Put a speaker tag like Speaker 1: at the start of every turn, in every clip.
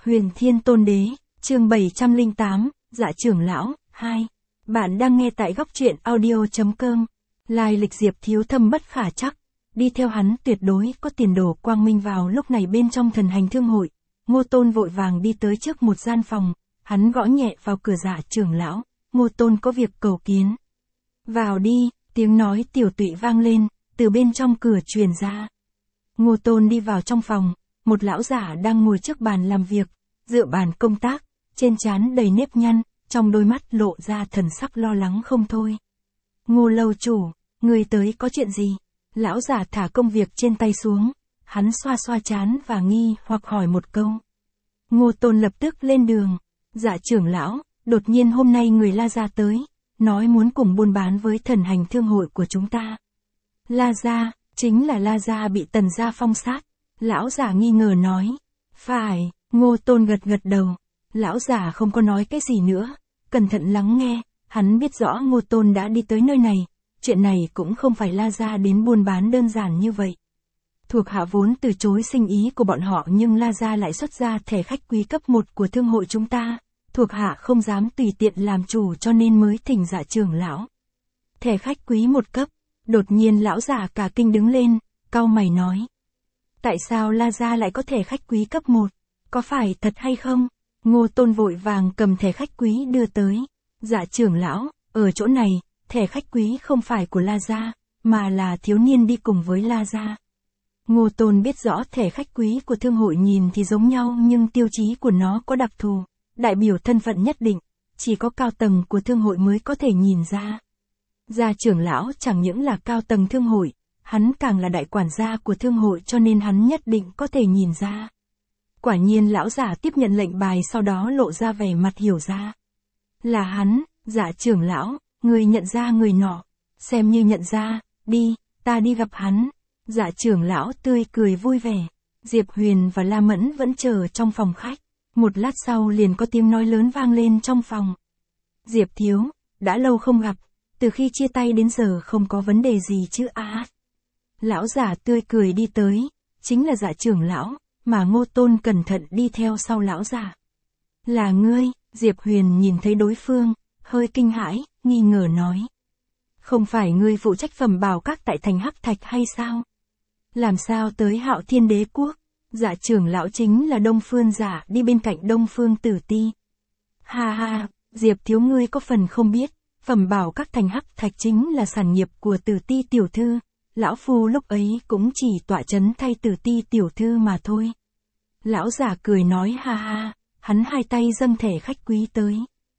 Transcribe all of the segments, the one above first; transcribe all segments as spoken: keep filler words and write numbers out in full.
Speaker 1: Huyền Thiên Tôn Đế, chương bảy trăm lẻ tám, Dạ trưởng lão, hai. Bạn đang nghe tại góc truyện audio.com. Lai lịch Diệp Thiếu thâm bất khả chắc. Đi theo hắn tuyệt đối có tiền đồ quang minh. Vào lúc này bên trong thần hành thương hội, Ngô Tôn vội vàng đi tới trước một gian phòng, hắn gõ nhẹ vào cửa. Dạ trưởng lão, Ngô Tôn có việc cầu kiến. Vào đi, tiếng nói tiểu tụy vang lên, từ bên trong cửa truyền ra. Ngô Tôn đi vào trong phòng, một lão giả đang ngồi trước bàn làm việc, dựa bàn công tác, trên trán đầy nếp nhăn, trong đôi mắt lộ ra thần sắc lo lắng không thôi. Ngô lâu chủ, người tới có chuyện gì? Lão giả thả công việc trên tay xuống, hắn xoa xoa trán và nghi hoặc hỏi một câu. Ngô Tôn lập tức lên đường. Dạ trưởng lão, đột nhiên hôm nay người La Gia tới, nói muốn cùng buôn bán với thần hành thương hội của chúng ta. La Gia, chính là La Gia bị Tần Gia phong sát. Lão giả nghi ngờ nói. Phải, Ngô Tôn gật gật đầu. Lão giả không có nói cái gì nữa, cẩn thận lắng nghe, hắn biết rõ Ngô Tôn đã đi tới nơi này, chuyện này cũng không phải La Gia đến buôn bán đơn giản như vậy. Thuộc hạ vốn từ chối sinh ý của bọn họ nhưng La Gia lại xuất ra thẻ khách quý cấp một của thương hội chúng ta, thuộc hạ không dám tùy tiện làm chủ cho nên mới thỉnh Dạ trưởng lão. Thẻ khách quý một cấp, đột nhiên lão giả cả kinh đứng lên, cau mày nói. Tại sao La Gia lại có thẻ khách quý cấp một, có phải thật hay không? Ngô Tôn vội vàng cầm thẻ khách quý đưa tới. Dạ trưởng lão, ở chỗ này, thẻ khách quý không phải của La Gia, mà là thiếu niên đi cùng với La Gia. Ngô Tôn biết rõ thẻ khách quý của thương hội nhìn thì giống nhau nhưng tiêu chí của nó có đặc thù, đại biểu thân phận nhất định, chỉ có cao tầng của thương hội mới có thể nhìn ra. Dạ trưởng lão chẳng những là cao tầng thương hội, hắn càng là đại quản gia của thương hội cho nên hắn nhất định có thể nhìn ra. Quả nhiên lão giả tiếp nhận lệnh bài sau đó lộ ra vẻ mặt hiểu ra. Là hắn, Dạ trưởng lão, người nhận ra người nọ, xem như nhận ra, đi, ta đi gặp hắn. Dạ trưởng lão tươi cười vui vẻ. Diệp Huyền và La Mẫn vẫn chờ trong phòng khách. Một lát sau liền có tiếng nói lớn vang lên trong phòng. Diệp thiếu, đã lâu không gặp, từ khi chia tay đến giờ không có vấn đề gì chứ à. Lão giả tươi cười đi tới, chính là Dạ trưởng lão, mà Ngô Tôn cẩn thận đi theo sau lão giả. Là ngươi? Diệp Huyền nhìn thấy đối phương, hơi kinh hãi, nghi ngờ nói. Không phải ngươi phụ trách phẩm bảo các tại thành Hắc Thạch hay sao? Làm sao tới Hạo Thiên Đế Quốc? Dạ trưởng lão chính là Đông Phương Giả đi bên cạnh Đông Phương Tử Ti. Ha ha, Diệp thiếu ngươi có phần không biết, phẩm bảo các thành Hắc Thạch chính là sản nghiệp của Tử Ti tiểu thư. Lão phu lúc ấy cũng chỉ tọa chấn thay Tử Ti tiểu thư mà thôi. Lão giả cười nói ha ha, hắn hai tay dâng thẻ khách quý tới.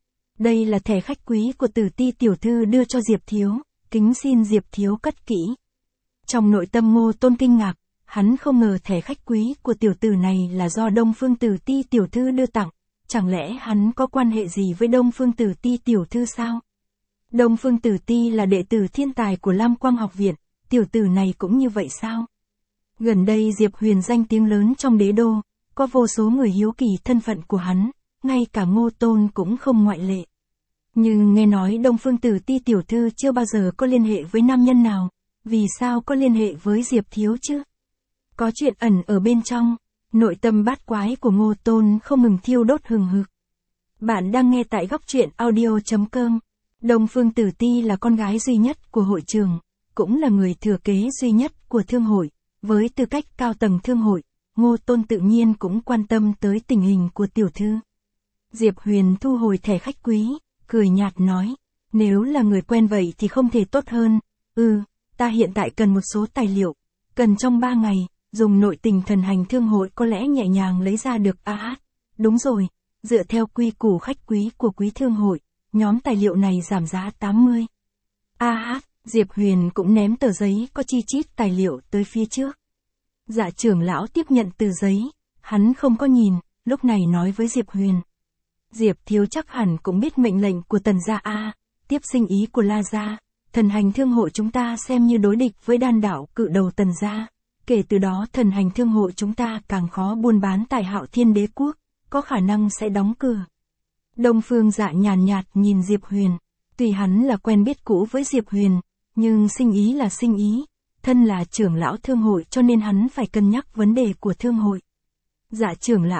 Speaker 1: Đây là thẻ khách quý của Tử Ti tiểu thư đưa cho Diệp thiếu, kính xin Diệp thiếu cất kỹ. Trong nội tâm Ngô Tôn kinh ngạc, hắn không ngờ thẻ khách quý của tiểu tử này là do Đông Phương Tử Ti tiểu thư đưa tặng, chẳng lẽ hắn có quan hệ gì với Đông Phương Tử Ti tiểu thư sao? Đông Phương Tử Ti là đệ tử thiên tài của Lam Quang học viện, tiểu tử này cũng như vậy sao? Gần đây Diệp Huyền danh tiếng lớn trong đế đô, có vô số người hiếu kỳ thân phận của hắn, ngay cả Ngô Tôn cũng không ngoại lệ. Nhưng nghe nói Đông Phương Tử Ti tiểu thư chưa bao giờ có liên hệ với nam nhân nào, vì sao có liên hệ với Diệp thiếu chứ? Có chuyện ẩn ở bên trong, nội tâm bát quái của Ngô Tôn không ngừng thiêu đốt hừng hực. Bạn đang nghe tại góc truyện audio.com. Đông Phương Tử Ti là con gái duy nhất của hội trường, cũng là người thừa kế duy nhất của thương hội, với tư cách cao tầng thương hội, Ngô Tôn tự nhiên cũng quan tâm tới tình hình của tiểu thư. Diệp Huyền thu hồi thẻ khách quý, cười nhạt nói, nếu là người quen vậy thì không thể tốt hơn. Ừ, ta hiện tại cần một số tài liệu, cần trong ba ngày, dùng nội tình thần hành thương hội có lẽ nhẹ nhàng lấy ra được. À, đúng rồi, dựa theo quy củ khách quý của quý thương hội, nhóm tài liệu này giảm giá tám mươi. À, Diệp Huyền cũng ném tờ giấy có chi chít tài liệu tới phía trước. Dạ trưởng lão tiếp nhận tờ giấy, hắn không có nhìn, lúc này nói với Diệp Huyền. Diệp thiếu chắc hẳn cũng biết mệnh lệnh của Tần gia a, tiếp sinh ý của La gia, thần hành thương hội chúng ta xem như đối địch với đan đảo cự đầu Tần gia, kể từ đó thần hành thương hội chúng ta càng khó buôn bán tại Hạo Thiên Đế Quốc, có khả năng sẽ đóng cửa. Đông Phương Dạ nhàn nhạt nhìn Diệp Huyền, tuy hắn là quen biết cũ với Diệp Huyền, nhưng sinh ý là sinh ý, thân là trưởng lão thương hội cho nên hắn phải cân nhắc vấn đề của thương hội. Dạ trưởng lão,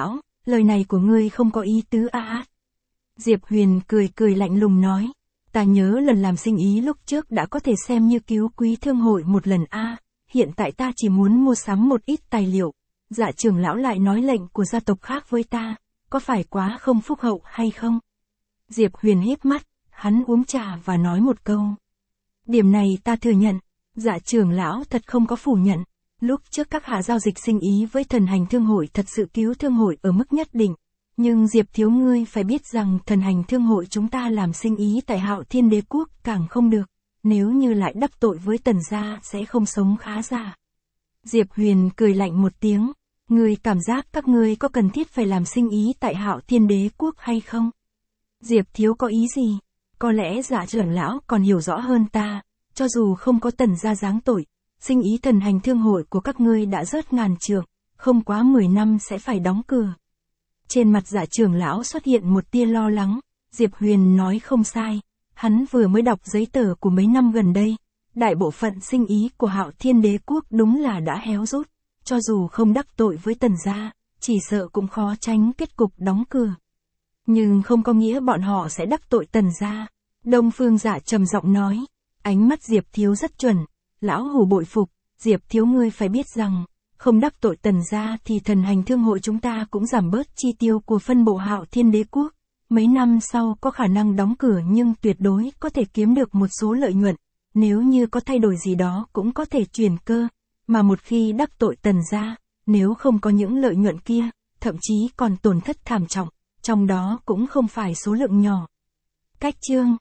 Speaker 1: lời này của ngươi không có ý tứ à. Diệp Huyền cười cười lạnh lùng nói, ta nhớ lần làm sinh ý lúc trước đã có thể xem như cứu quý thương hội một lần a, à. Hiện tại ta chỉ muốn mua sắm một ít tài liệu, Dạ trưởng lão lại nói lệnh của gia tộc khác với ta, có phải quá không phúc hậu hay không? Diệp Huyền híp mắt, hắn uống trà và nói một câu. Điểm này ta thừa nhận, Dạ trưởng lão thật không có phủ nhận. Lúc trước các hạ giao dịch sinh ý với thần hành thương hội thật sự cứu thương hội ở mức nhất định. Nhưng Diệp thiếu ngươi phải biết rằng thần hành thương hội chúng ta làm sinh ý tại Hạo Thiên Đế Quốc càng không được. Nếu như lại đắc tội với Tần gia sẽ không sống khá giả. Diệp Huyền cười lạnh một tiếng. Ngươi cảm giác các ngươi có cần thiết phải làm sinh ý tại Hạo Thiên Đế Quốc hay không? Diệp thiếu có ý gì? Có lẽ Dạ trưởng lão còn hiểu rõ hơn ta. Cho dù không có Tần gia giáng tội, sinh ý thần hành thương hội của các ngươi đã rớt ngàn trượng, không quá mười năm sẽ phải đóng cửa. Trên mặt Dạ trưởng lão xuất hiện một tia lo lắng, Diệp Huyền nói không sai, hắn vừa mới đọc giấy tờ của mấy năm gần đây, đại bộ phận sinh ý của Hạo Thiên Đế Quốc đúng là đã héo rút, cho dù không đắc tội với Tần gia, chỉ sợ cũng khó tránh kết cục đóng cửa. Nhưng không có nghĩa bọn họ sẽ đắc tội Tần gia. Đông Phương Dạ trầm giọng nói, ánh mắt Diệp thiếu rất chuẩn, lão hủ bội phục, Diệp thiếu ngươi phải biết rằng, không đắc tội Tần gia thì thần hành thương hội chúng ta cũng giảm bớt chi tiêu của phân bộ Hạo Thiên Đế Quốc. Mấy năm sau có khả năng đóng cửa nhưng tuyệt đối có thể kiếm được một số lợi nhuận, nếu như có thay đổi gì đó cũng có thể chuyển cơ, mà một khi đắc tội Tần gia, nếu không có những lợi nhuận kia, thậm chí còn tổn thất thảm trọng, trong đó cũng không phải số lượng nhỏ. Cách chương